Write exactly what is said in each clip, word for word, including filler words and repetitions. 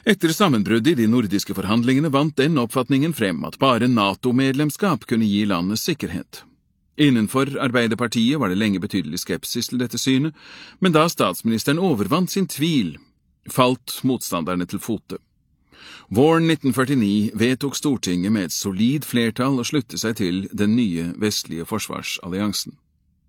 Etter sammenbruddet i de nordiske forhandlingene vant den oppfatningen frem at bare NATO-medlemskap kunne gi landet sikkerhet. Innenfor Arbeiderpartiet var det lenge betydelig skepsis til dette synet, men da statsministeren overvant sin tvil, falt motstanderne til fote. Våren nitten førtini vedtok Stortinget med et solid flertall å slutte seg til den nye vestlige forsvarsalliansen.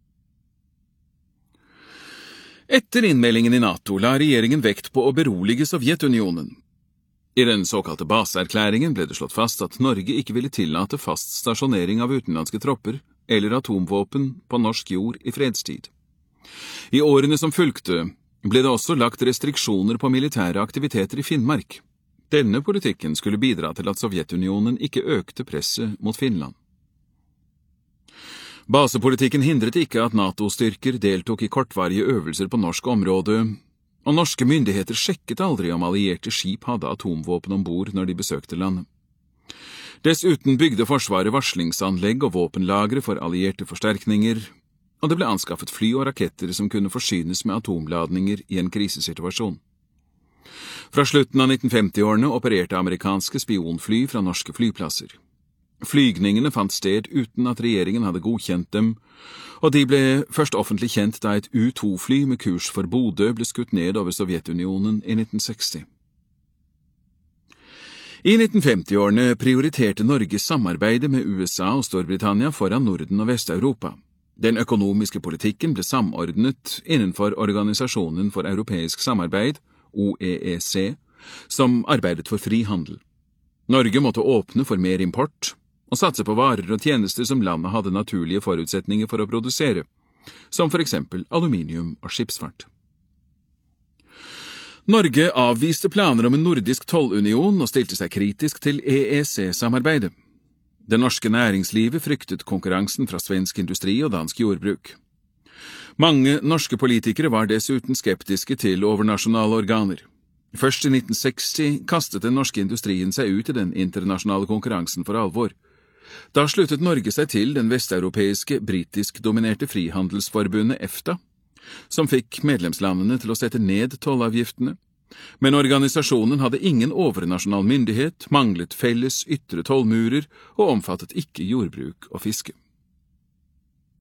Etter innmeldingen i NATO la regjeringen vekt på å berolige Sovjetunionen. I den såkalte baseerklæringen ble det slått fast at Norge ikke ville tillate fast stasjonering av utenlandske tropper eller atomvåpen på norsk jord i fredstid. I årene som fulgte ble det også lagt restriksjoner på militære aktiviteter i Finnmark. Denne politikken skulle bidra til at Sovjetunionen ikke økte presset mot Finland. Basepolitikken hindret ikke at NATO-styrker deltok i kortvarige øvelser på norsk område, og norske myndigheter sjekket aldri om allierte skip hadde atomvåpen ombord når de besøkte landet. Dessuten bygde Forsvaret varslingsanlegg og våpenlagre for allierte forsterkninger, og det ble anskaffet fly og raketter som kunne forsynes med atomladninger i en krisesituasjon. Fra slutten av nitten femti-årene opererte amerikanske spionfly fra norske flyplasser. Flygningene fant sted uten at regjeringen hadde godkjent dem, og de ble først offentlig kjent da et U to fly med kurs for Bodø ble skutt ned over Sovjetunionen i nitten seksti. I nitten femti-årene prioriterte Norge samarbeidet med U S A og Storbritannia foran Norden og Vest-Europa. Den økonomiske politikken ble samordnet innenfor Organisasjonen for europeisk samarbeid, O E E C, som arbeidet for fri handel. Norge måtte åpne for mer import, og satse på varer og tjenester som landet hadde naturlige forutsetninger for å produsere, som for eksempel aluminium og skipsfart. Norge avviste planer om en nordisk tollunion og stilte seg kritisk til E E C-samarbeidet. Det norske næringslivet fryktet konkurransen fra svensk industri og dansk jordbruk. Mange norske politikere var dessuten skeptiske til overnasjonale organer. Først i nitten seksti kastet den norske industrien seg ut i den internasjonale konkurransen for alvor. Da sluttet Norge seg til den vesteuropeiske, britisk-dominerte frihandelsforbundet EFTA, som fikk medlemslandene til å sette ned tollavgiftene, men organisasjonen hadde ingen overnasjonal myndighet, manglet felles ytre tollmurer og omfattet ikke jordbruk og fiske.